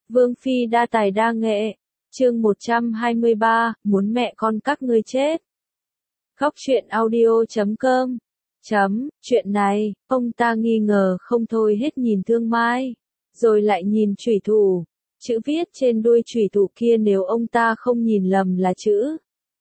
Vương phi đa tài đa nghệ. Chương 123, muốn mẹ con các ngươi chết. Khóc chuyện audio.com. Chuyện này, ông ta nghi ngờ không thôi hết nhìn Thương Mai, rồi lại nhìn chủy thủ. Chữ viết trên đuôi chủy thủ kia nếu ông ta không nhìn lầm là chữ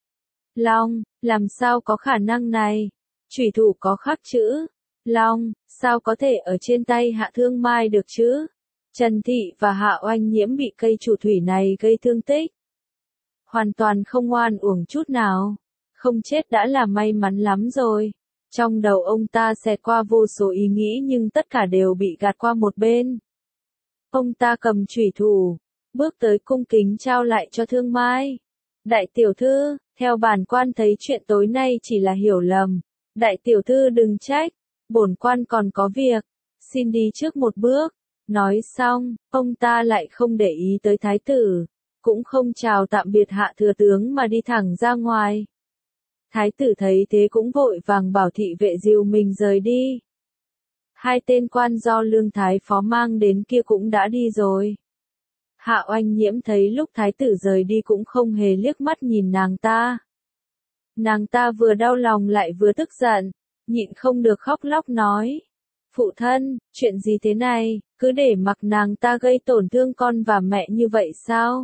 Long, làm sao có khả năng này? Chủy thủ có khắc chữ Long, sao có thể ở trên tay Hạ Thương Mai được chứ? Trần Thị và Hạ Oanh Nhiễm bị cây chủ thủy này gây thương tích. Hoàn toàn không oan uổng chút nào. Không chết đã là may mắn lắm rồi. Trong đầu ông ta xẹt qua vô số ý nghĩ nhưng tất cả đều bị gạt qua một bên. Ông ta cầm chủy thủ, bước tới cung kính trao lại cho Thương Mai. Đại tiểu thư, theo bản quan thấy chuyện tối nay chỉ là hiểu lầm. Đại tiểu thư đừng trách, bổn quan còn có việc, xin đi trước một bước. Nói xong, ông ta lại không để ý tới thái tử, cũng không chào tạm biệt Hạ thừa tướng mà đi thẳng ra ngoài. Thái tử thấy thế cũng vội vàng bảo thị vệ dìu mình rời đi. Hai tên quan do Lương Thái Phó mang đến kia cũng đã đi rồi. Hạ Oanh Nhiễm thấy lúc thái tử rời đi cũng không hề liếc mắt nhìn nàng ta. Nàng ta vừa đau lòng lại vừa tức giận, nhịn không được khóc lóc nói. Phụ thân, chuyện gì thế này, cứ để mặc nàng ta gây tổn thương con và mẹ như vậy sao?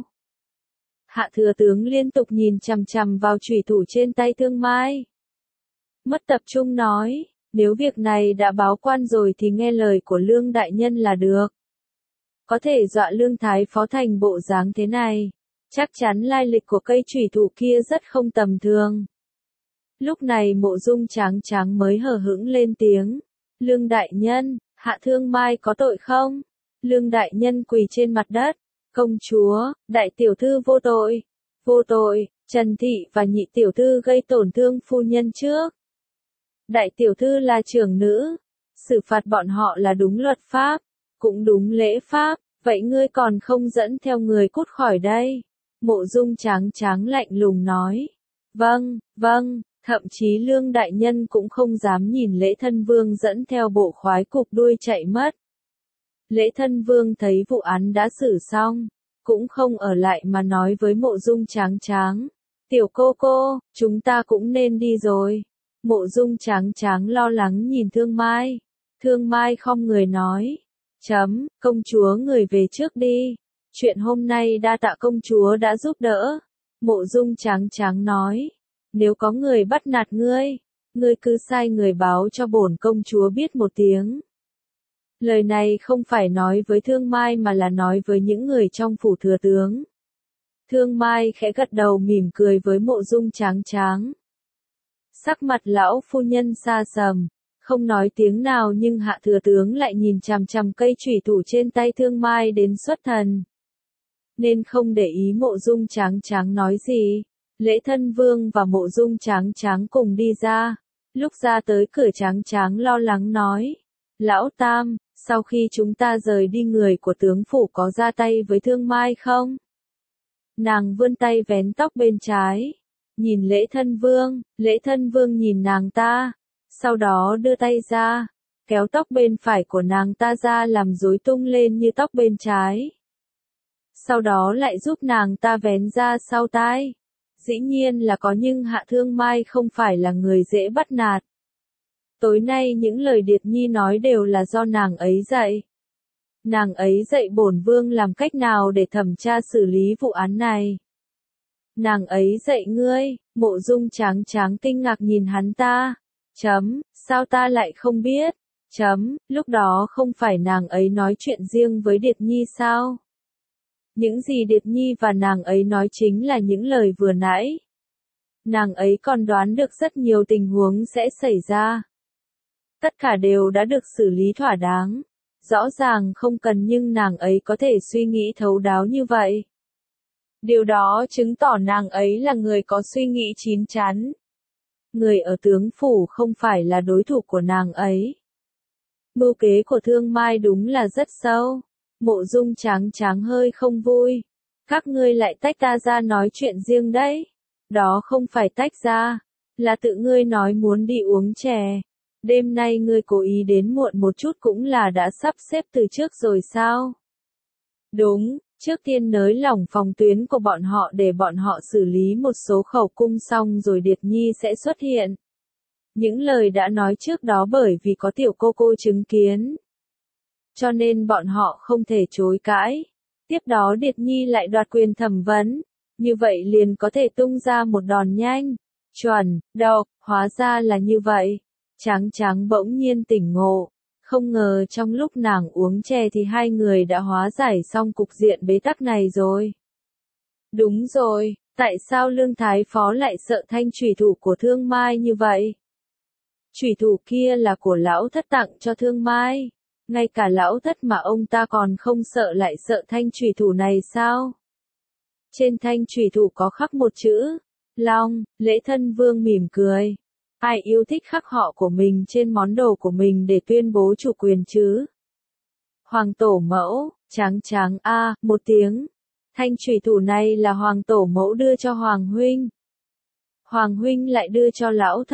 Hạ thừa tướng liên tục nhìn chằm chằm vào chủy thủ trên tay Thương Mai. Mất tập trung nói, nếu việc này đã báo quan rồi thì nghe lời của Lương đại nhân là được. Có thể dọa Lương Thái Phó thành bộ dáng thế này, chắc chắn lai lịch của cây chủy thủ kia rất không tầm thường. Lúc này Mộ Dung Tráng Tráng mới hờ hững lên tiếng. Lương đại nhân, Hạ Thương Mai có tội không? Lương đại nhân quỳ trên mặt đất. Công chúa, đại tiểu thư vô tội. Vô tội, Trần Thị và nhị tiểu thư gây tổn thương phu nhân trước. Đại tiểu thư là trưởng nữ. Xử phạt bọn họ là đúng luật pháp, cũng đúng lễ pháp. Vậy ngươi còn không dẫn theo người cút khỏi đây? Mộ Dung Tráng Tráng lạnh lùng nói. Vâng, vâng. Thậm chí Lương đại nhân cũng không dám nhìn Lễ Thân Vương dẫn theo bộ khoái cục đuôi chạy mất. Lễ Thân Vương thấy vụ án đã xử xong, cũng không ở lại mà nói với Mộ Dung Tráng Tráng. Tiểu cô, chúng ta cũng nên đi rồi. Mộ Dung Tráng Tráng lo lắng nhìn Thương Mai. Thương Mai không người nói. Công chúa người về trước đi. Chuyện hôm nay đa tạ công chúa đã giúp đỡ. Mộ Dung Tráng Tráng nói. Nếu có người bắt nạt ngươi cứ sai người báo cho bổn công chúa biết một tiếng. Lời này không phải nói với Thương Mai mà là nói với những người trong phủ thừa tướng. Thương Mai khẽ gật đầu mỉm cười với Mộ Dung Tráng Tráng. Sắc mặt lão phu nhân xa sầm, không nói tiếng nào nhưng Hạ thừa tướng lại nhìn chằm chằm cây chủy thủ trên tay Thương Mai đến xuất thần. Nên không để ý Mộ Dung Tráng Tráng nói gì. Lễ Thân Vương và Mộ Dung Tráng Tráng cùng đi ra. Lúc ra tới cửa Tráng Tráng lo lắng nói. Lão Tam, sau khi chúng ta rời đi người của tướng phủ có ra tay với Thương Mai không? Nàng vươn tay vén tóc bên trái. Nhìn Lễ Thân Vương nhìn nàng ta. Sau đó đưa tay ra. Kéo tóc bên phải của nàng ta ra làm rối tung lên như tóc bên trái. Sau đó lại giúp nàng ta vén ra sau tai. Dĩ nhiên là có nhưng Hạ Thương Mai không phải là người dễ bắt nạt. Tối nay những lời Điệt Nhi nói đều là do nàng ấy dạy. Nàng ấy dạy bổn vương làm cách nào để thẩm tra xử lý vụ án này. Nàng ấy dạy ngươi. Mộ Dung Tráng Tráng kinh ngạc nhìn hắn ta. Sao ta lại không biết? Lúc đó không phải nàng ấy nói chuyện riêng với Điệt Nhi sao? Những gì Điệt Nhi và nàng ấy nói chính là những lời vừa nãy. Nàng ấy còn đoán được rất nhiều tình huống sẽ xảy ra. Tất cả đều đã được xử lý thỏa đáng. Rõ ràng không cần nhưng nàng ấy có thể suy nghĩ thấu đáo như vậy. Điều đó chứng tỏ nàng ấy là người có suy nghĩ chín chắn. Người ở tướng phủ không phải là đối thủ của nàng ấy. Mưu kế của Thương Mai đúng là rất sâu. Mộ Dung Tráng Tráng hơi không vui. Các ngươi lại tách ta ra nói chuyện riêng đấy. Đó không phải tách ra, là tự ngươi nói muốn đi uống chè. Đêm nay ngươi cố ý đến muộn một chút cũng là đã sắp xếp từ trước rồi sao? Đúng, Trước tiên nới lỏng phòng tuyến của bọn họ để bọn họ xử lý một số khẩu cung xong rồi Điệp Nhi sẽ xuất hiện. Những lời đã nói trước đó bởi vì có tiểu cô chứng kiến. Cho nên bọn họ không thể chối cãi. Tiếp đó Điệp Nhi lại đoạt quyền thẩm vấn. Như vậy liền có thể tung ra một đòn nhanh, chuẩn, độc, hóa ra là như vậy. Tráng Tráng bỗng nhiên tỉnh ngộ. Không ngờ trong lúc nàng uống chè thì hai người đã hóa giải xong cục diện bế tắc này rồi. Đúng rồi, tại sao Lương Thái Phó lại sợ thanh chủy thủ của Thương Mai như vậy? Chủy thủ kia là của lão thất tặng cho Thương Mai. Ngay cả lão thất mà ông ta còn không sợ lại sợ thanh chủy thủ này sao? Trên thanh chủy thủ có khắc một chữ, Long, Lễ Thân Vương mỉm cười. Ai yêu thích khắc họ của mình trên món đồ của mình để tuyên bố chủ quyền chứ? Hoàng tổ mẫu, Tráng Tráng a, một tiếng. Thanh chủy thủ này là hoàng tổ mẫu đưa cho Hoàng huynh. Hoàng huynh lại đưa cho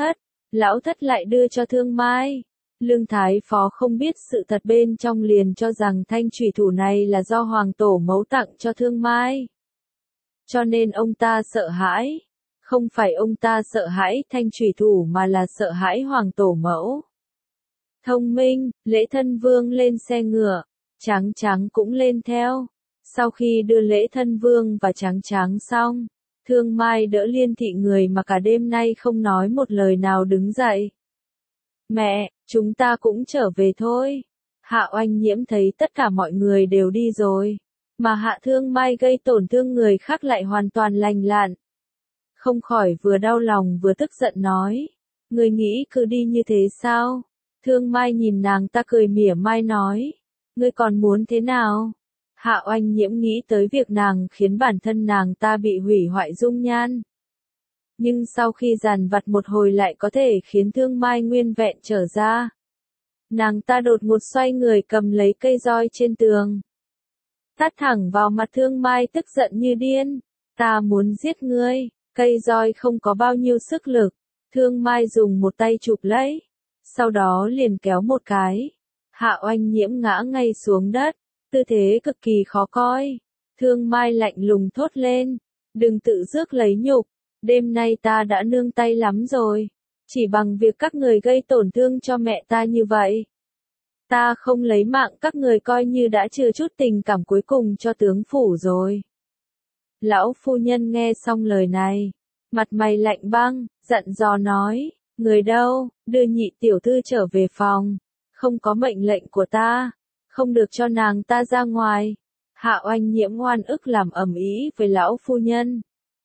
lão thất lại đưa cho Thương Mai. Lương Thái Phó không biết sự thật bên trong liền cho rằng thanh chủy thủ này là do hoàng tổ mẫu tặng cho Thương Mai. Cho nên ông ta sợ hãi. Không phải ông ta sợ hãi thanh chủy thủ mà là sợ hãi hoàng tổ mẫu. Thông minh, Lễ Thân Vương lên xe ngựa, Tráng Tráng cũng lên theo. Sau khi đưa Lễ Thân Vương và Tráng Tráng xong, Thương Mai đỡ Liên Thị người mà cả đêm nay không nói một lời nào đứng dậy. Mẹ, chúng ta cũng trở về thôi. Hạ Oanh Nhiễm thấy tất cả mọi người đều đi rồi, mà Hạ Thương Mai gây tổn thương người khác lại hoàn toàn lành lặn. Không khỏi vừa đau lòng vừa tức giận nói. Người nghĩ cứ đi như thế sao? Thương Mai nhìn nàng ta cười mỉa mai nói. Ngươi còn muốn thế nào? Hạ Oanh Nhiễm nghĩ tới việc nàng khiến bản thân nàng ta bị hủy hoại dung nhan. Nhưng sau khi dằn vặt một hồi lại có thể khiến Thương Mai nguyên vẹn trở ra. Nàng ta đột ngột xoay người cầm lấy cây roi trên tường. Tát thẳng vào mặt Thương Mai tức giận như điên. Ta muốn giết ngươi. Cây roi không có bao nhiêu sức lực. Thương Mai dùng một tay chụp lấy. Sau đó liền kéo một cái. Hạ Oanh Nhiễm ngã ngay xuống đất. Tư thế cực kỳ khó coi. Thương Mai lạnh lùng thốt lên. Đừng tự rước lấy nhục. Đêm nay ta đã nương tay lắm rồi. Chỉ bằng việc các người gây tổn thương cho mẹ ta như vậy. Ta không lấy mạng các người coi như đã trừ chút tình cảm cuối cùng cho tướng phủ rồi. Lão phu nhân nghe xong lời này. Mặt mày lạnh băng, dặn dò nói. Người đâu, đưa nhị tiểu thư trở về phòng. Không có mệnh lệnh của ta. Không được cho nàng ta ra ngoài. Hạ Oanh Nhiễm oan ức làm ầm ĩ với lão phu nhân.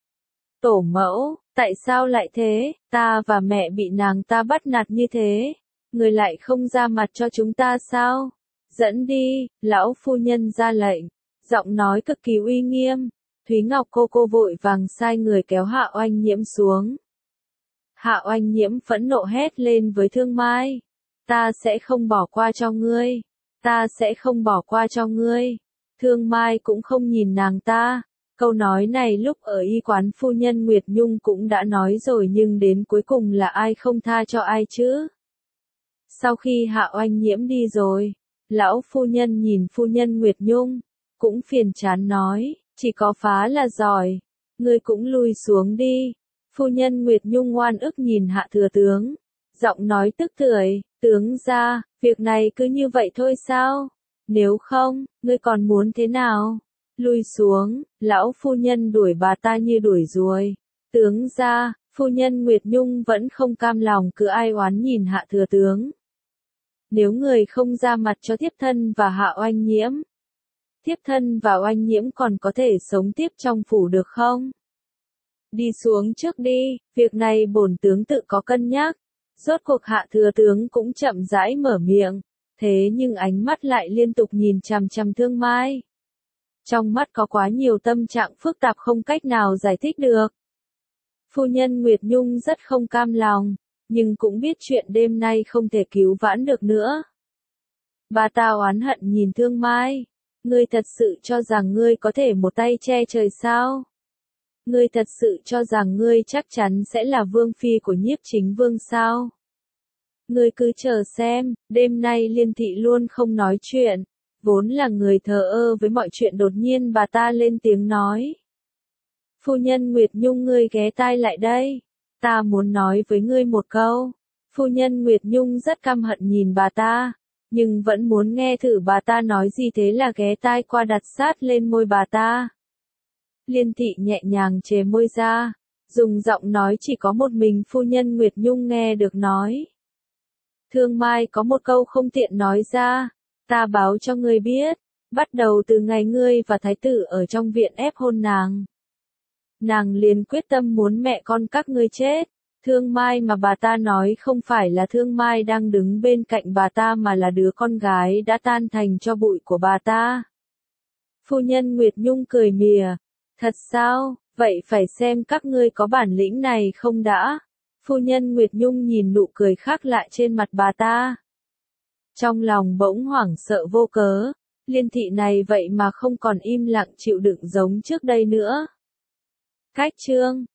Tổ mẫu, tại sao lại thế, ta và mẹ bị nàng ta bắt nạt như thế, người lại không ra mặt cho chúng ta sao? Dẫn đi, lão phu nhân ra lệnh, giọng nói cực kỳ uy nghiêm. Thúy Ngọc cô vội vàng sai người kéo Hạ Oanh Nhiễm xuống. Hạ Oanh Nhiễm phẫn nộ hét lên với Thương Mai. Ta sẽ không bỏ qua cho ngươi. Ta sẽ không bỏ qua cho ngươi. Thương Mai cũng không nhìn nàng ta. Câu nói này lúc ở y quán phu nhân Nguyệt Nhung cũng đã nói rồi nhưng đến cuối cùng là ai không tha cho ai chứ? Sau khi Hạ Oanh Nhiễm đi rồi, lão phu nhân nhìn phu nhân Nguyệt Nhung, cũng phiền chán nói, chỉ có phá là giỏi, ngươi cũng lui xuống đi. Phu nhân Nguyệt Nhung oan ức nhìn Hạ thừa tướng, giọng nói tức tưởi, tướng gia, việc này cứ như vậy thôi sao? Nếu không, ngươi còn muốn thế nào? Lui xuống, lão phu nhân đuổi bà ta như đuổi ruồi. Tướng gia, phu nhân Nguyệt Nhung vẫn không cam lòng cứ ai oán nhìn Hạ thừa tướng. Nếu người không ra mặt cho thiếp thân và Hạ Oanh Nhiễm, thiếp thân và Oanh Nhiễm còn có thể sống tiếp trong phủ được không? Đi xuống trước đi, việc này bổn tướng tự có cân nhắc. Rốt cuộc Hạ thừa tướng cũng chậm rãi mở miệng, thế nhưng ánh mắt lại liên tục nhìn chằm chằm Thương Mai. Trong mắt có quá nhiều tâm trạng phức tạp không cách nào giải thích được. Phu nhân Nguyệt Nhung rất không cam lòng, nhưng cũng biết chuyện đêm nay không thể cứu vãn được nữa. Bà ta oán hận nhìn Thương Mai. Ngươi thật sự cho rằng ngươi có thể một tay che trời sao? Ngươi thật sự cho rằng ngươi chắc chắn sẽ là vương phi của Nhiếp Chính Vương sao? Ngươi cứ chờ xem, đêm nay Liên Thị luôn không nói chuyện. Vốn là người thờ ơ với mọi chuyện đột nhiên bà ta lên tiếng nói. Phu nhân Nguyệt Nhung ngươi ghé tai lại đây. Ta muốn nói với ngươi một câu. Phu nhân Nguyệt Nhung rất căm hận nhìn bà ta, nhưng vẫn muốn nghe thử bà ta nói gì thế là ghé tai qua đặt sát lên môi bà ta. Liên Thị nhẹ nhàng chề môi ra, dùng giọng nói chỉ có một mình phu nhân Nguyệt Nhung nghe được nói. Thương Mai có một câu không tiện nói ra, ta báo cho ngươi biết, bắt đầu từ ngày ngươi và thái tử ở trong viện ép hôn nàng liền quyết tâm muốn mẹ con các ngươi chết. Thương Mai mà bà ta nói không phải là Thương Mai đang đứng bên cạnh bà ta mà là đứa con gái đã tan thành tro bụi của bà ta. Phu nhân Nguyệt Nhung cười mỉa, thật sao, vậy phải xem các ngươi có bản lĩnh này không đã. Phu nhân Nguyệt Nhung nhìn nụ cười khác lạ trên mặt bà ta. Trong lòng bỗng hoảng sợ vô cớ, Liên Thị này vậy mà không còn im lặng chịu đựng giống trước đây nữa. Cách chương